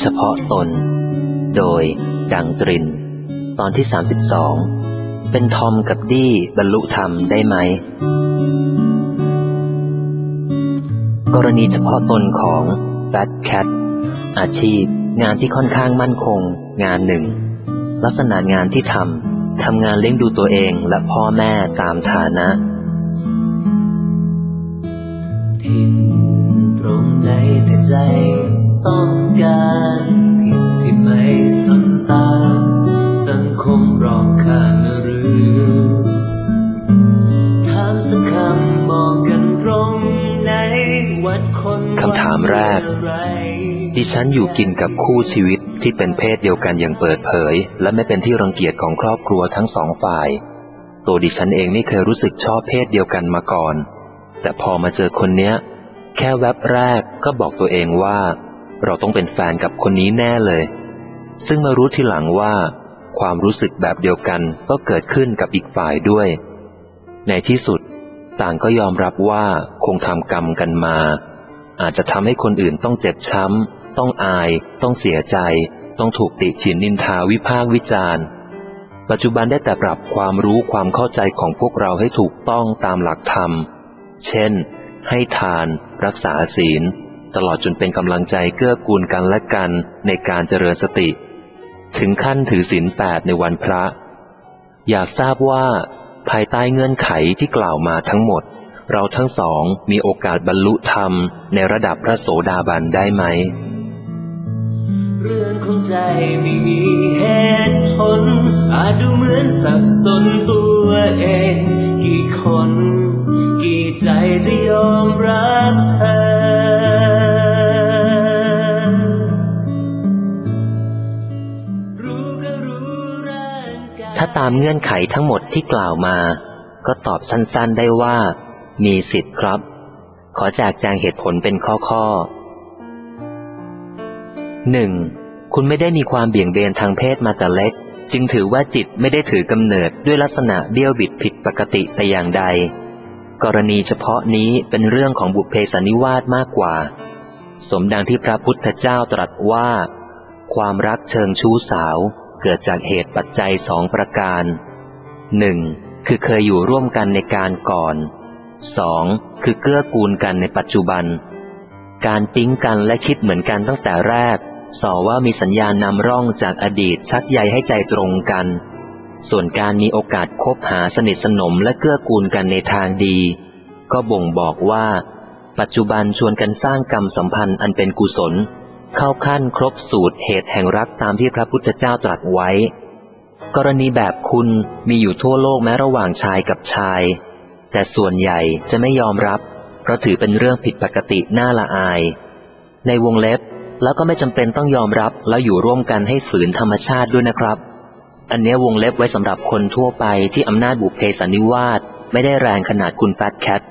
เฉพาะตนโดยดังตรินตอนที่32เป็นทอมกับดี้บรรลุธรรมได้ไหมกรณีเฉพาะตนของ Fat Cat อาชีพงานที่ค่อนข้างมั่นคงงานหนึ่งลักษณะงานที่ทำงานเลี้ยงดูตัวเองและพ่อแม่ตามฐานะผิดตรงไหนแต่ใจต้องการผิดที่ไม่ทำตามสังคมรอบข้างหรือถามสักคำมองกันตรงไหนวัดคนคำถามแรกดิฉันอยู่กินกับคู่ชีวิตที่เป็นเพศเดียวกันอย่างเปิดเผยและไม่เป็นที่รังเกียจของครอบครัวทั้งสองฝ่ายตัวดิฉันเองไม่เคยรู้สึกชอบเพศเดียวกันมาก่อนแต่พอมาเจอคนเนี้ยแค่แวบแรกก็บอกตัวเองว่าเราต้องเป็นแฟนกับคนนี้แน่เลยซึ่งมารู้ทีหลังว่าความรู้สึกแบบเดียวกันก็เกิดขึ้นกับอีกฝ่ายด้วยในที่สุดต่างก็ยอมรับว่าคงทำกรรมกันมาอาจจะทำให้คนอื่นต้องเจ็บช้ำต้องอายต้องเสียใจต้องถูกติฉินนินทาวิพากษ์วิจารณ์ปัจจุบันได้แต่ปรับความรู้ความเข้าใจของพวกเราให้ถูกต้องตามหลักธรรมเช่นให้ทานรักษาศีลตลอดจนเป็นกำลังใจเกื้อกูลกันและกันในการเจริญสติถึงขั้นถือศีล8ในวันพระอยากทราบว่าภายใต้เงื่อนไขที่กล่าวมาทั้งหมดเราทั้งสองมีโอกาสบรรลุธรรมในระดับพระโสดาบันได้ไหมเรื่องของใจไม่มีเหตุผลอาจดูเหมือนสับสนตัวเองกี่คนกี่ใจจะยอมรับเธอรู้ก็รู้ร่างกายถ้าตามเงื่อนไขทั้งหมดที่กล่าวมาก็ตอบสั้นๆได้ว่ามีสิทธิ์ครับขอแจกแจงเหตุผลเป็นข้อๆ 1. คุณไม่ได้มีความเบี่ยงเบนทางเพศมาแต่เล็กจึงถือว่าจิตไม่ได้ถือกำเนิดด้วยลักษณะเบี้ยวบิดผิดปกติแต่อย่างใดกรณีเฉพาะนี้เป็นเรื่องของบุพเพสันนิวาสมากกว่าสมดังที่พระพุทธเจ้าตรัสว่าความรักเชิงชู้สาวเกิดจากเหตุปัจจัย2 ประการ 1. คือเคยอยู่ร่วมกันในการก่อน 2. คือเกื้อกูลกันในปัจจุบันการปิ๊งกันและคิดเหมือนกันตั้งแต่แรกสอว่ามีสัญญาณนำร่องจากอดีตชักใยให้ใจตรงกันส่วนการมีโอกาสคบหาสนิทสนมและเกื้อกูลกันในทางดีก็บ่งบอกว่าปัจจุบันชวนกันสร้างกรรมสัมพันธ์อันเป็นกุศลเข้าขั้นครบสูตรเหตุแห่งรักตามที่พระพุทธเจ้าตรัสไว้กรณีแบบคุณมีอยู่ทั่วโลกแม้ระหว่างชายกับชายแต่ส่วนใหญ่จะไม่ยอมรับเพราะถือเป็นเรื่องผิดปกติน่าละอายในวงเล็บแล้วก็ไม่จำเป็นต้องยอมรับแล้วอยู่ร่วมกันให้ฝืนธรรมชาติด้วยนะครับอันนี้วงเล็บไว้สำหรับคนทั่วไปที่อำนาจบุพเพสันนิวาสไม่ได้แรงขนาดคุณ Fat Cat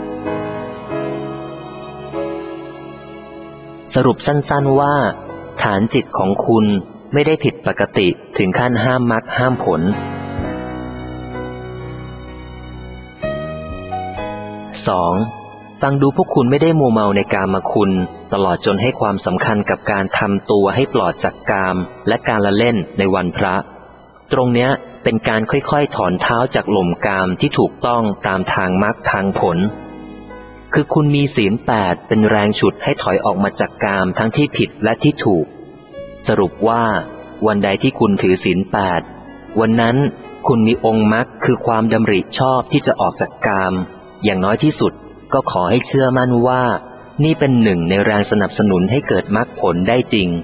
สรุปสั้นๆว่าฐานจิตของคุณไม่ได้ผิดปกติถึงขั้นห้ามมรรคห้ามผล 2. ฟังดูพวกคุณไม่ได้มัวเมาในกามคุณตลอดจนให้ความสำคัญกับการทำตัวให้ปลอดจากกามและการละเล่นในวันพระตรงเนี้ยเป็นการค่อยๆถอนเท้าจากหล่มกามที่ถูกต้องตามทางมรรคทางผลคือคุณมีศีล8เป็นแรงฉุดให้ถอยออกมาจากกามทั้งที่ผิดและที่ถูกสรุปว่าวันใดที่คุณถือศีล8วันนั้นคุณมีองค์มรรคคือความดำริชอบที่จะออกจากกามอย่างน้อยที่สุดก็ขอให้เชื่อมั่นว่านี่เป็นหนึ่งในแรงสนับสนุนให้เกิดมรรคผลได้จริง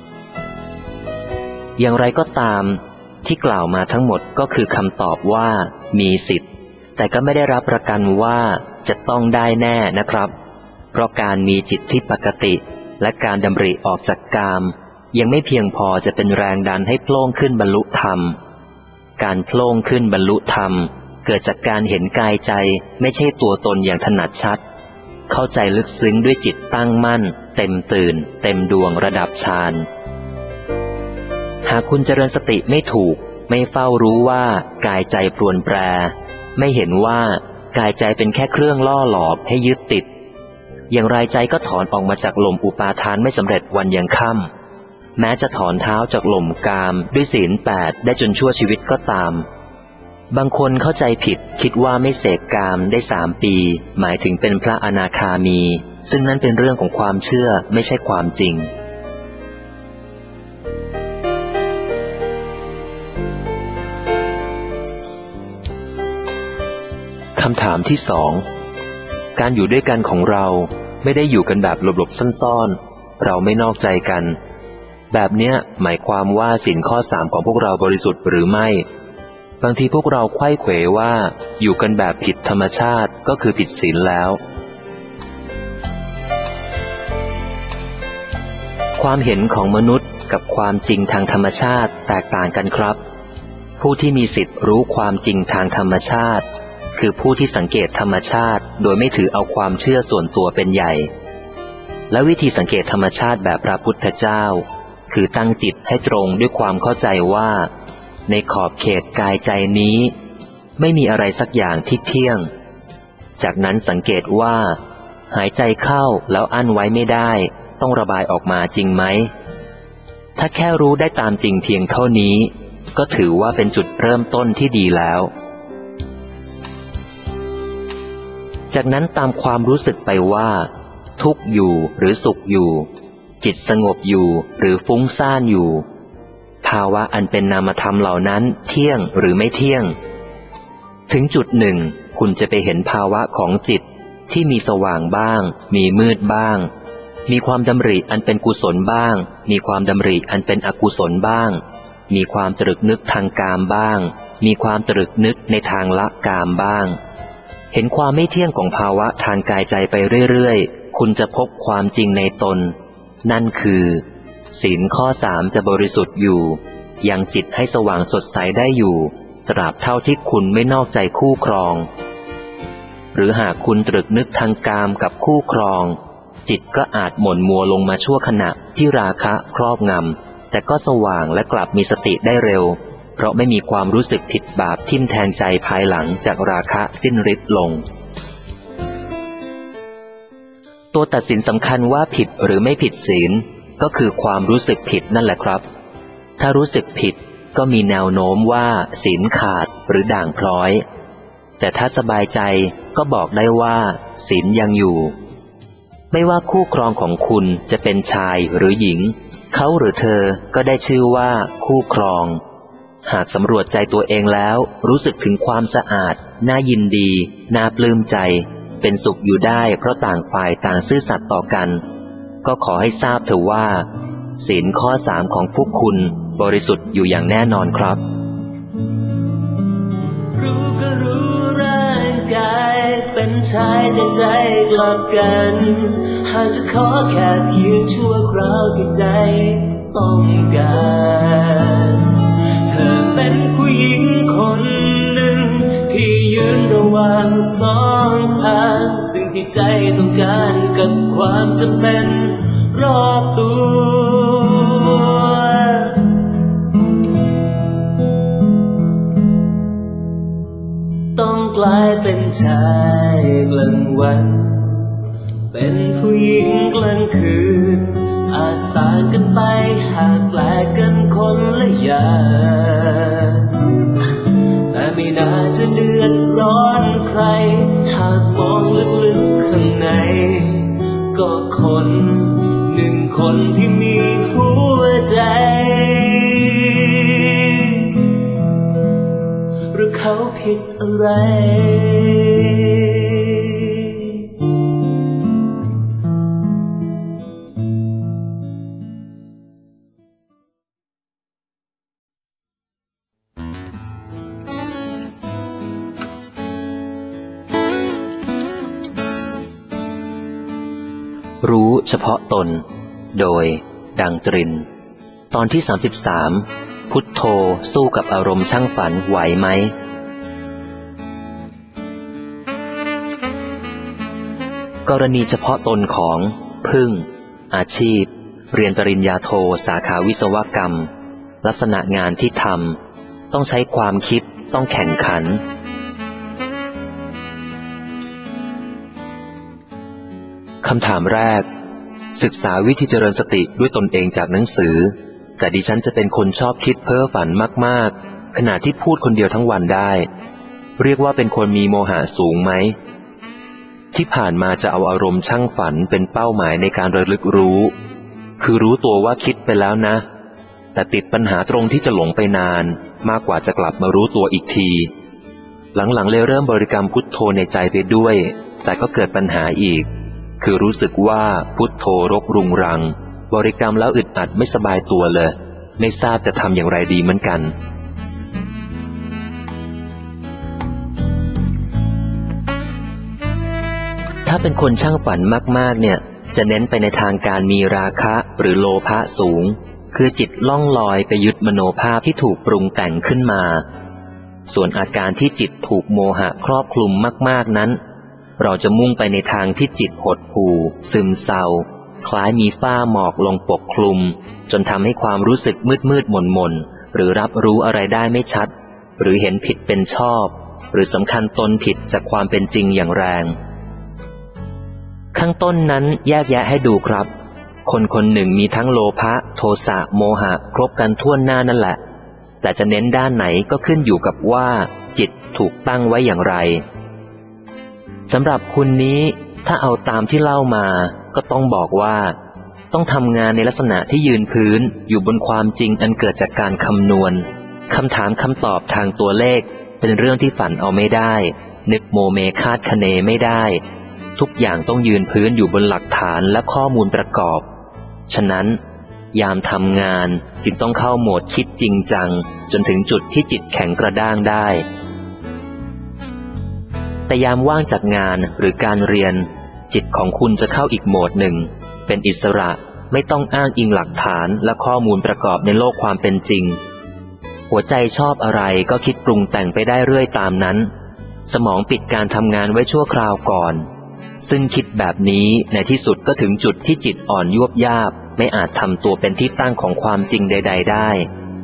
อย่างไรก็ตามที่กล่าวมาทั้งหมดก็คือคำตอบว่ามีสิทธิ์แต่ก็ไม่ได้รับประกันว่าจะต้องได้แน่นะครับเพราะการมีจิตที่ปกติและการดำริออกจากกามยังไม่เพียงพอจะเป็นแรงดันให้โผล่ขึ้นบรรลุธรรมการโผล่ขึ้นบรรลุธรรมเกิดจากการเห็นกายใจไม่ใช่ตัวตนอย่างถนัดชัดเข้าใจลึกซึ้งด้วยจิตตั้งมั่นเต็มตื่นเต็มดวงระดับฌานหากคุณเจริญสติไม่ถูกไม่เฝ้ารู้ว่ากายใจปรวนแปรไม่เห็นว่ากายใจเป็นแค่เครื่องล่อหลอกให้ยึดติดอย่างไรใจก็ถอนออกมาจากลมอุปาทานไม่สำเร็จวันยังค่ำแม้จะถอนเท้าจากหล่มกามด้วยศีล 8ได้จนชั่วชีวิตก็ตามบางคนเข้าใจผิดคิดว่าไม่เสพกามได้3 ปีหมายถึงเป็นพระอนาคามีซึ่งนั่นเป็นเรื่องของความเชื่อไม่ใช่ความจริงคำถามที่2การอยู่ด้วยกันของเราไม่ได้อยู่กันแบบหลบๆซ่อนๆเราไม่นอกใจกันแบบเนี้ยหมายความว่าศีลข้อ3ของพวกเราบริสุทธิ์หรือไม่บางทีพวกเราไขว้เขวว่าอยู่กันแบบผิดธรรมชาติก็คือผิดศีลแล้วความเห็นของมนุษย์กับความจริงทางธรรมชาติแตกต่างกันครับผู้ที่มีสิทธิ์รู้ความจริงทางธรรมชาติคือผู้ที่สังเกตธรรมชาติโดยไม่ถือเอาความเชื่อส่วนตัวเป็นใหญ่และวิธีสังเกตธรรมชาติแบบพระพุทธเจ้าคือตั้งจิตให้ตรงด้วยความเข้าใจว่าในขอบเขตกายใจนี้ไม่มีอะไรสักอย่างที่เที่ยงจากนั้นสังเกตว่าหายใจเข้าแล้วอั้นไว้ไม่ได้ต้องระบายออกมาจริงไหมถ้าแค่รู้ได้ตามจริงเพียงเท่านี้ก็ถือว่าเป็นจุดเริ่มต้นที่ดีแล้วจากนั้นตามความรู้สึกไปว่าทุกข์อยู่หรือสุขอยู่จิตสงบอยู่หรือฟุ้งซ่านอยู่ภาวะอันเป็นนามธรรมเหล่านั้นเที่ยงหรือไม่เที่ยงถึงจุดหนึ่งคุณจะไปเห็นภาวะของจิตที่มีสว่างบ้างมีมืดบ้างมีความดำริอันเป็นกุศลบ้างมีความดำริอันเป็นอกุศลบ้างมีความตรึกนึกทางกามบ้างมีความตรึกนึกในทางละกามบ้างเห็นความไม่เที่ยงของภาวะทางกายใจไปเรื่อยๆคุณจะพบความจริงในตนนั่นคือศีลข้อ3จะบริสุทธิ์อยู่ยังจิตให้สว่างสดใสได้อยู่ตราบเท่าที่คุณไม่นอกใจคู่ครองหรือหากคุณตรึกนึกทางกามกับคู่ครองจิตก็อาจหม่นมัวลงมาชั่วขณะที่ราคะครอบงำแต่ก็สว่างและกลับมีสติได้เร็วเพราะไม่มีความรู้สึกผิดบาปทิ่มแทงใจภายหลังจากราคะสิ้นฤทธิ์ลงตัวตัดสินสำคัญว่าผิดหรือไม่ผิดศีลก็คือความรู้สึกผิดนั่นแหละครับถ้ารู้สึกผิดก็มีแนวโน้มว่าศีลขาดหรือด่างพร้อยแต่ถ้าสบายใจก็บอกได้ว่าศีลยังอยู่ไม่ว่าคู่ครองของคุณจะเป็นชายหรือหญิงเขาหรือเธอก็ได้ชื่อว่าคู่ครองหากสำรวจใจตัวเองแล้วรู้สึกถึงความสะอาดน่ายินดีน่าปลื้มใจเป็นสุขอยู่ได้เพราะต่างฝ่ายต่างซื่อสัตย์ต่อกันก็ขอให้ทราบเถอะว่าศีลข้อ3ของพวกคุณบริสุทธิ์อยู่อย่างแน่นอนครับรู้ก็รู้ร่างกายเป็นชายแต่ใจกลับกันหากจะขอแค่เพียงชั่วคราวที่ใจต้องการเธอเป็นผู้หญิงคนหนึ่งที่ยืนระหว่าง2 ทางสิ่งที่ใจต้องการกับความจำเป็นรอบตัวต้องกลายเป็นชายกลางวันเป็นผู้หญิงกลางคืนอาจต่างกันไปหากแปลกกันคนละอย่างแต่ไม่น่าจะเดือดร้อนใครหากมองลึกๆข้างในก็คน1 คนที่มีหัวใจหรือเขาผิดอะไรรู้เฉพาะตนโดยดังตรินตอนที่33พุทโธสู้กับอารมณ์ช่างฝันไหวไหมกรณีเฉพาะตนของพึ่งอาชีพเรียนปริญญาโทสาขาวิศวกรรมลักษณะงานที่ทำต้องใช้ความคิดต้องแข่งขันคำถามแรกศึกษาวิธีเจริญสติด้วยตนเองจากหนังสือแต่ดิฉันจะเป็นคนชอบคิดเพ้อฝันมากๆขณะที่พูดคนเดียวทั้งวันได้เรียกว่าเป็นคนมีโมหะสูงไหมที่ผ่านมาจะเอาอารมณ์ช่างฝันเป็นเป้าหมายในการระลึกรู้คือรู้ตัวว่าคิดไปแล้วนะแต่ติดปัญหาตรงที่จะหลงไปนานมากกว่าจะกลับมารู้ตัวอีกทีหลังๆเลยเริ่มบริกรรมพุทโธในใจไปด้วยแต่ก็เกิดปัญหาอีกคือรู้สึกว่าพุทโธรกรุงรังบริกรรมแล้วอึดอัดไม่สบายตัวเลยไม่ทราบจะทำอย่างไรดีเหมือนกันถ้าเป็นคนช่างฝันมากๆเนี่ยจะเน้นไปในทางการมีราคะหรือโลภะสูงคือจิตล่องลอยไปยึดมโนภาพที่ถูกปรุงแต่งขึ้นมาส่วนอาการที่จิตถูกโมหะครอบคลุมมากๆนั้นเราจะมุ่งไปในทางที่จิตหดหู่ซึมเศร้าคล้ายมีฝ้าหมอกลงปกคลุมจนทำให้ความรู้สึกมืดๆหม่นๆหรือรับรู้อะไรได้ไม่ชัดหรือเห็นผิดเป็นชอบหรือสำคัญตนผิดจากความเป็นจริงอย่างแรงข้างต้นนั้นแยกแยะให้ดูครับคนคนหนึ่งมีทั้งโลภะโทสะโมหะครบกันทั่วหน้านั่นแหละแต่จะเน้นด้านไหนก็ขึ้นอยู่กับว่าจิตถูกตั้งไว้อย่างไรสำหรับคุณนี้ถ้าเอาตามที่เล่ามาก็ต้องบอกว่าต้องทำงานในลักษณะที่ยืนพื้นอยู่บนความจริงอันเกิดจากการคำนวณคำถามคำตอบทางตัวเลขเป็นเรื่องที่ฝันเอาไม่ได้นึกโมเมคาดคะเนไม่ได้ทุกอย่างต้องยืนพื้นอยู่บนหลักฐานและข้อมูลประกอบฉะนั้นยามทำงานจึงต้องเข้าโหมดคิดจริงจังจนถึงจุดที่จิตแข็งกระด้างได้แต่ยามว่างจากงานหรือการเรียนจิตของคุณจะเข้าอีกโหมดหนึ่งเป็นอิสระไม่ต้องอ้างอิงหลักฐานและข้อมูลประกอบในโลกความเป็นจริงหัวใจชอบอะไรก็คิดปรุงแต่งไปได้เรื่อยตามนั้นสมองปิดการทำงานไว้ชั่วคราวก่อนซึ่งคิดแบบนี้ในที่สุดก็ถึงจุดที่จิตอ่อนยวบยาบไม่อาจทำตัวเป็นที่ตั้งของความจริงใดๆได้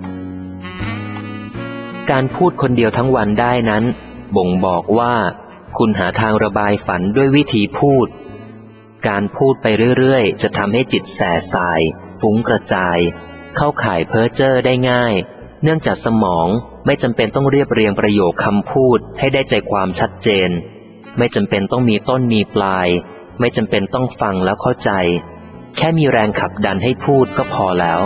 การพูดคนเดียวทั้งวันได้นั้นบ่งบอกว่าคุณหาทางระบายฝันด้วยวิธีพูดการพูดไปเรื่อยๆจะทำให้จิตแส่สายฟุ้งกระจายเข้าข่ายเพ้อเจ้อได้ง่ายเนื่องจากสมองไม่จำเป็นต้องเรียบเรียงประโยคคำพูดให้ได้ใจความชัดเจนไม่จำเป็นต้องมีต้นมีปลายไม่จำเป็นต้องฟังแล้วเข้าใจแค่มีแรงขับดันให้พูดก็พอแล้ว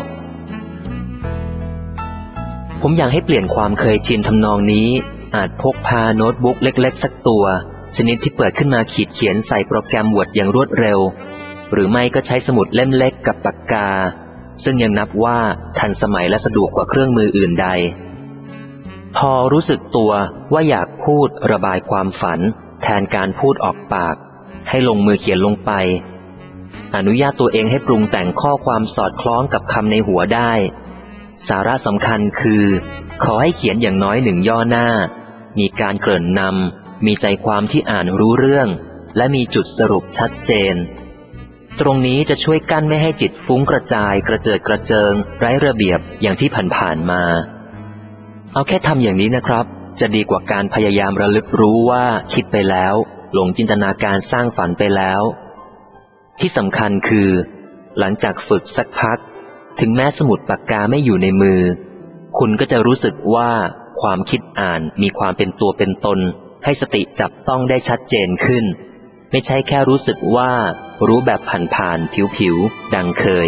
ผมอยากให้เปลี่ยนความเคยชินทำนองนี้อาจพกพาโน้ตบุ๊กเล็กๆสักตัวชนิดที่เปิดขึ้นมาขีดเขียนใส่โปรแกรม Word อย่างรวดเร็วหรือไม่ก็ใช้สมุดเล่มเล็กกับปากกาซึ่งยังนับว่าทันสมัยและสะดวกกว่าเครื่องมืออื่นใดพอรู้สึกตัวว่าอยากพูดระบายความฝันแทนการพูดออกปากให้ลงมือเขียนลงไปอนุญาตตัวเองให้ปรุงแต่งข้อความสอดคล้องกับคำในหัวได้สาระสำคัญคือขอให้เขียนอย่างน้อย1ย่อหน้ามีการเกริ่นนำมีใจความที่อ่านรู้เรื่องและมีจุดสรุปชัดเจนตรงนี้จะช่วยกั้นไม่ให้จิตฟุ้งกระจายกระเจิดกระเจิงไร้ระเบียบอย่างที่ผ่านๆมาเอาแค่ทำอย่างนี้นะครับจะดีกว่าการพยายามระลึกรู้ว่าคิดไปแล้วหลงจินตนาการสร้างฝันไปแล้วที่สำคัญคือหลังจากฝึกสักพักถึงแม้สมุดปากกาไม่อยู่ในมือคุณก็จะรู้สึกว่าความคิดอ่านมีความเป็นตัวเป็นตนให้สติจับต้องได้ชัดเจนขึ้นไม่ใช่แค่รู้สึกว่ารู้แบบผ่านๆผิวๆดังเคย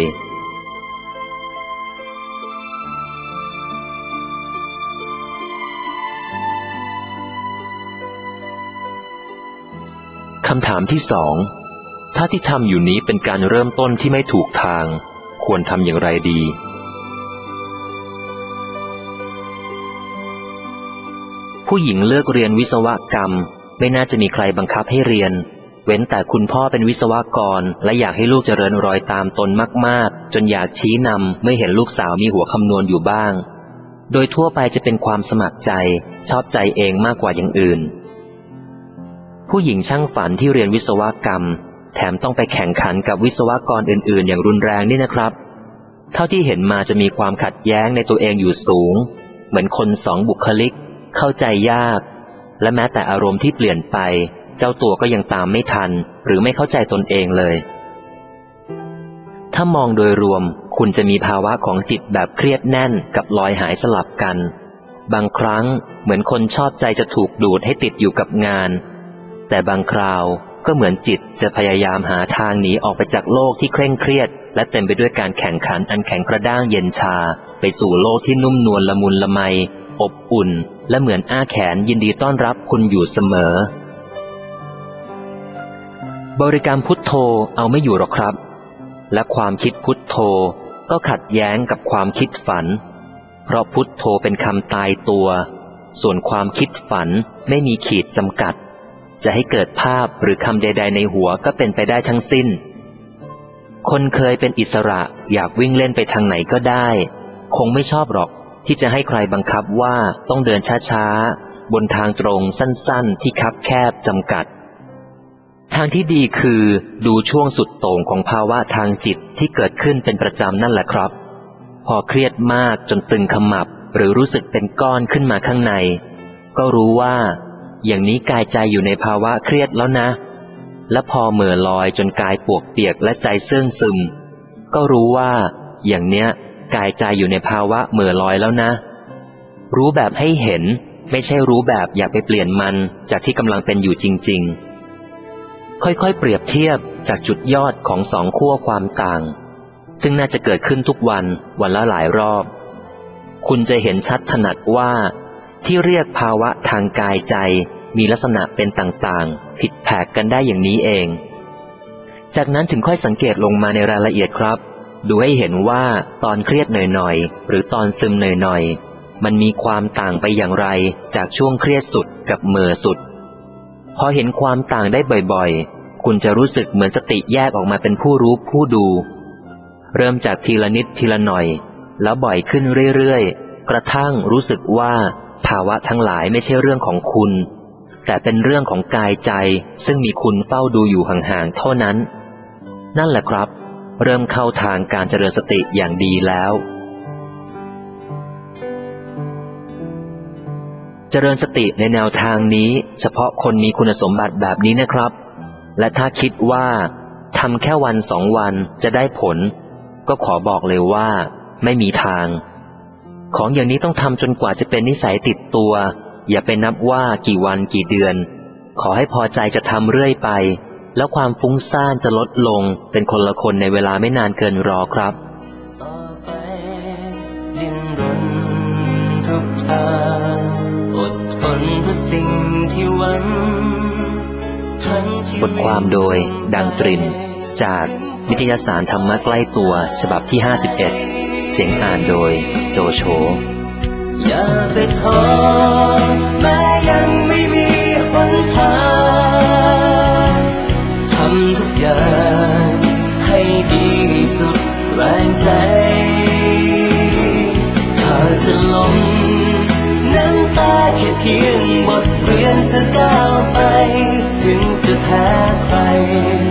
คำถามที่2ถ้าที่ทำอยู่นี้เป็นการเริ่มต้นที่ไม่ถูกทางควรทำอย่างไรดีผู้หญิงเลือกเรียนวิศวกรรมไม่น่าจะมีใครบังคับให้เรียนเว้นแต่คุณพ่อเป็นวิศวกรและอยากให้ลูกเจริญรอยตามตนมากๆจนอยากชี้นำเมื่อเห็นลูกสาวมีหัวคำนวณอยู่บ้างโดยทั่วไปจะเป็นความสมัครใจชอบใจเองมากกว่าอย่างอื่นผู้หญิงช่างฝันที่เรียนวิศวกรรมแถมต้องไปแข่งขันกับวิศวกรอื่นๆอย่างรุนแรงนี่นะครับเท่าที่เห็นมาจะมีความขัดแย้งในตัวเองอยู่สูงเหมือนคน2 บุคลิกเข้าใจยากและแม้แต่อารมณ์ที่เปลี่ยนไปเจ้าตัวก็ยังตามไม่ทันหรือไม่เข้าใจตนเองเลยถ้ามองโดยรวมคุณจะมีภาวะของจิตแบบเครียดแน่นกับลอยหายสลับกันบางครั้งเหมือนคนชอบใจจะถูกดูดให้ติดอยู่กับงานแต่บางคราวก็เหมือนจิตจะพยายามหาทางหนีออกไปจากโลกที่เคร่งเครียดและเต็มไปด้วยการแข่งขันอันแข็งกระด้างเย็นชาไปสู่โลกที่นุ่มนวลละมุนละไมอบอุ่นและเหมือนอ้าแขนยินดีต้อนรับคุณอยู่เสมอบริกรรมพุทโธเอาไม่อยู่หรอกครับและความคิดพุทโธก็ขัดแย้งกับความคิดฝันเพราะพุทโธเป็นคำตายตัวส่วนความคิดฝันไม่มีขีดจำกัดจะให้เกิดภาพหรือคำใดๆในหัวก็เป็นไปได้ทั้งสิ้นคนเคยเป็นอิสระอยากวิ่งเล่นไปทางไหนก็ได้คงไม่ชอบหรอกที่จะให้ใครบังคับว่าต้องเดินช้าๆบนทางตรงสั้นๆที่คับแคบจำกัดทางที่ดีคือดูช่วงสุดโต่งของภาวะทางจิตที่เกิดขึ้นเป็นประจำนั่นแหละครับพอเครียดมากจนตึงขมับหรือรู้สึกเป็นก้อนขึ้นมาข้างในก็รู้ว่าอย่างนี้กายใจอยู่ในภาวะเครียดแล้วนะและพอเหม่อลอยจนกายปวกเปียกและใจเสื่องซึมก็รู้ว่าอย่างเนี้ยกายใจอยู่ในภาวะเหม่อลอยแล้วนะรู้แบบให้เห็นไม่ใช่รู้แบบอยากไปเปลี่ยนมันจากที่กำลังเป็นอยู่จริงๆค่อยๆเปรียบเทียบจากจุดยอดของสองขั้วความต่างซึ่งน่าจะเกิดขึ้นทุกวันวันละหลายรอบคุณจะเห็นชัดถนัดว่าที่เรียกภาวะทางกายใจมีลักษณะเป็นต่างๆผิดแผกกันได้อย่างนี้เองจากนั้นถึงค่อยสังเกตลงมาในรายละเอียดครับดูให้เห็นว่าตอนเครียดหน่อยๆหรือตอนซึมหน่อยๆมันมีความต่างไปอย่างไรจากช่วงเครียดสุดกับเมื่อสุดพอเห็นความต่างได้บ่อยๆคุณจะรู้สึกเหมือนสติแยกออกมาเป็นผู้รู้ผู้ดูเริ่มจากทีละนิดทีละหน่อยแล้วบ่อยขึ้นเรื่อยๆกระทั่งรู้สึกว่าภาวะทั้งหลายไม่ใช่เรื่องของคุณแต่เป็นเรื่องของกายใจซึ่งมีคุณเฝ้าดูอยู่ห่างๆเท่านั้นนั่นแหละครับเริ่มเข้าทางการเจริญสติอย่างดีแล้วเจริญสติในแนวทางนี้เฉพาะคนมีคุณสมบัติแบบนี้นะครับและถ้าคิดว่าทำแค่วันสองวันจะได้ผลก็ขอบอกเลยว่าไม่มีทางของอย่างนี้ต้องทำจนกว่าจะเป็นนิสัยติดตัวอย่าไปนับว่ากี่วันกี่เดือนขอให้พอใจจะทำเรื่อยไปแล้วความฟุ้งซ่านจะลดลงเป็นคนละคนในเวลาไม่นานเกินรอครับต่อไปดิ้นรนทุกทางอดทนเพื่อสิ่งที่หวังบทความโดยดังตรินจากนิตยสารธรรมะใกล้ตัวฉบับที่51เสียงอ่านโดยโจโฉอย่าไปท้อแม้ยังไม่มีหนทางทำทุกอย่างให้ดีสุดแรงใจถ้าจะล้มน้ำตาแค่เพียงบทเรียนเพื่อก้าวไปถึงจะแพ้ใคร